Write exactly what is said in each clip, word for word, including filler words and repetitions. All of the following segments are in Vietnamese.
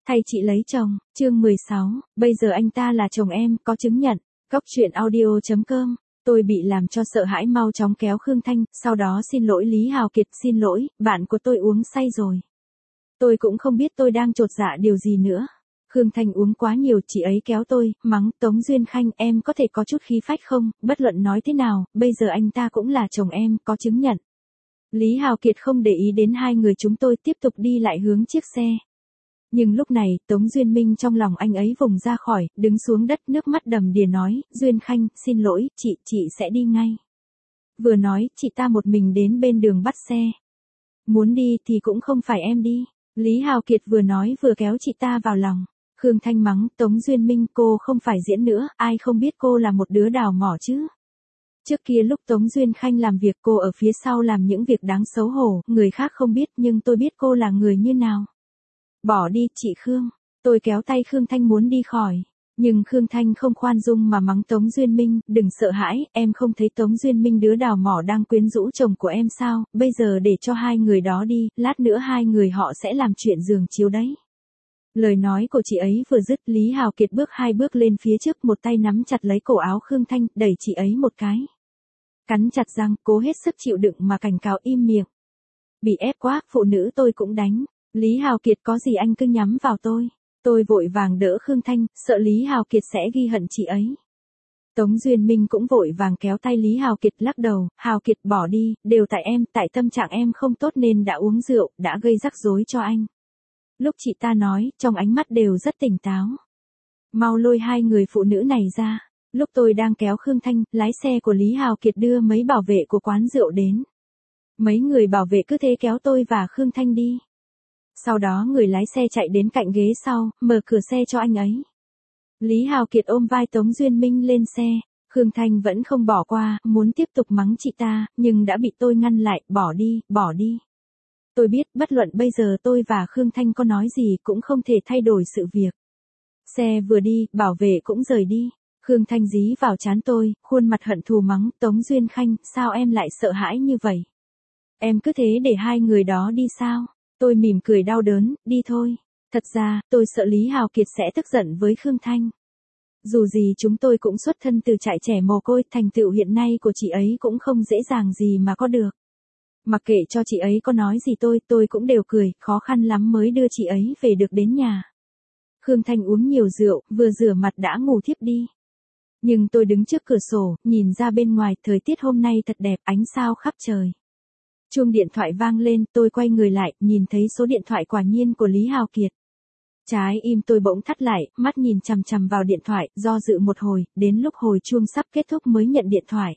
Thay chị lấy chồng, chương mười sáu, bây giờ anh ta là chồng em, có chứng nhận. Cóc truyện audio chấm com. Tôi bị làm cho sợ hãi mau chóng kéo Khương Thanh, sau đó xin lỗi Lý Hào Kiệt, xin lỗi, bạn của tôi uống say rồi. Tôi cũng không biết tôi đang chột dạ điều gì nữa. Khương Thanh uống quá nhiều, chị ấy kéo tôi, mắng, Tống Duyên Khanh, em có thể có chút khí phách không, bất luận nói thế nào, bây giờ anh ta cũng là chồng em, có chứng nhận. Lý Hào Kiệt không để ý đến hai người chúng tôi, tiếp tục đi lại hướng chiếc xe. Nhưng lúc này, Tống Duyên Minh trong lòng anh ấy vùng ra khỏi, đứng xuống đất, nước mắt đầm đìa nói, Duyên Khanh, xin lỗi, chị, chị sẽ đi ngay. Vừa nói, chị ta một mình đến bên đường bắt xe. Muốn đi thì cũng không phải em đi. Lý Hào Kiệt vừa nói vừa kéo chị ta vào lòng. Khương Thanh mắng, Tống Duyên Minh, cô không phải diễn nữa, ai không biết cô là một đứa đào mỏ chứ. Trước kia lúc Tống Duyên Khanh làm việc, cô ở phía sau làm những việc đáng xấu hổ, người khác không biết nhưng tôi biết cô là người như nào. Bỏ đi, chị Khương. Tôi kéo tay Khương Thanh muốn đi khỏi. Nhưng Khương Thanh không khoan dung mà mắng Tống Duyên Minh, đừng sợ hãi, em không thấy Tống Duyên Minh đứa đào mỏ đang quyến rũ chồng của em sao, bây giờ để cho hai người đó đi, lát nữa hai người họ sẽ làm chuyện giường chiếu đấy. Lời nói của chị ấy vừa dứt, Lý Hào Kiệt bước hai bước lên phía trước, một tay nắm chặt lấy cổ áo Khương Thanh, đẩy chị ấy một cái. Cắn chặt răng, cố hết sức chịu đựng mà cảnh cáo im miệng. Bị ép quá, phụ nữ tôi cũng đánh. Lý Hào Kiệt có gì anh cứ nhắm vào tôi. Tôi vội vàng đỡ Khương Thanh, sợ Lý Hào Kiệt sẽ ghi hận chị ấy. Tống Duyên Minh cũng vội vàng kéo tay Lý Hào Kiệt, lắc đầu, Hào Kiệt bỏ đi, đều tại em, tại tâm trạng em không tốt nên đã uống rượu, đã gây rắc rối cho anh. Lúc chị ta nói, trong ánh mắt đều rất tỉnh táo. Mau lôi hai người phụ nữ này ra. Lúc tôi đang kéo Khương Thanh, lái xe của Lý Hào Kiệt đưa mấy bảo vệ của quán rượu đến. Mấy người bảo vệ cứ thế kéo tôi và Khương Thanh đi. Sau đó người lái xe chạy đến cạnh ghế sau, mở cửa xe cho anh ấy. Lý Hào Kiệt ôm vai Tống Duyên Minh lên xe. Khương Thanh vẫn không bỏ qua, muốn tiếp tục mắng chị ta, nhưng đã bị tôi ngăn lại, bỏ đi, bỏ đi. Tôi biết, bất luận bây giờ tôi và Khương Thanh có nói gì cũng không thể thay đổi sự việc. Xe vừa đi, bảo vệ cũng rời đi. Khương Thanh dí vào trán tôi, khuôn mặt hận thù mắng, Tống Duyên Khanh, sao em lại sợ hãi như vậy? Em cứ thế để hai người đó đi sao? Tôi mỉm cười đau đớn, đi thôi. Thật ra, tôi sợ Lý Hào Kiệt sẽ tức giận với Khương Thanh. Dù gì chúng tôi cũng xuất thân từ trại trẻ mồ côi, thành tựu hiện nay của chị ấy cũng không dễ dàng gì mà có được. Mặc kệ cho chị ấy có nói gì tôi, tôi cũng đều cười, khó khăn lắm mới đưa chị ấy về được đến nhà. Khương Thanh uống nhiều rượu, vừa rửa mặt đã ngủ thiếp đi. Nhưng tôi đứng trước cửa sổ, nhìn ra bên ngoài, thời tiết hôm nay thật đẹp, ánh sao khắp trời. Chuông điện thoại vang lên, tôi quay người lại, nhìn thấy số điện thoại quả nhiên của Lý Hào Kiệt. Trái im tôi bỗng thắt lại, mắt nhìn chằm chằm vào điện thoại, do dự một hồi, đến lúc hồi chuông sắp kết thúc mới nhận điện thoại.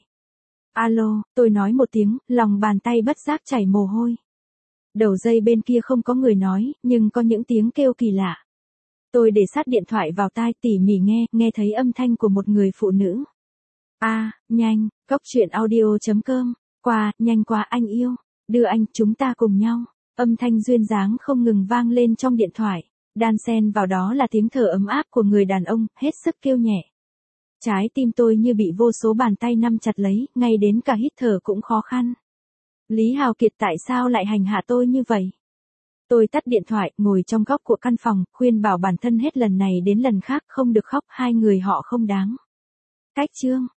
Alo, tôi nói một tiếng, lòng bàn tay bất giác chảy mồ hôi. Đầu dây bên kia không có người nói, nhưng có những tiếng kêu kỳ lạ. Tôi để sát điện thoại vào tai tỉ mỉ nghe, nghe thấy âm thanh của một người phụ nữ. A, à, nhanh, cóc truyện audio chấm com, qua, nhanh qua anh yêu, đưa anh, chúng ta cùng nhau. Âm thanh duyên dáng không ngừng vang lên trong điện thoại, đan xen vào đó là tiếng thở ấm áp của người đàn ông, hết sức kêu nhẹ. Trái tim tôi như bị vô số bàn tay nắm chặt lấy, ngay đến cả hít thở cũng khó khăn. Lý Hào Kiệt tại sao lại hành hạ tôi như vậy? Tôi tắt điện thoại, ngồi trong góc của căn phòng, khuyên bảo bản thân hết lần này đến lần khác không được khóc, hai người họ không đáng. Cách chương.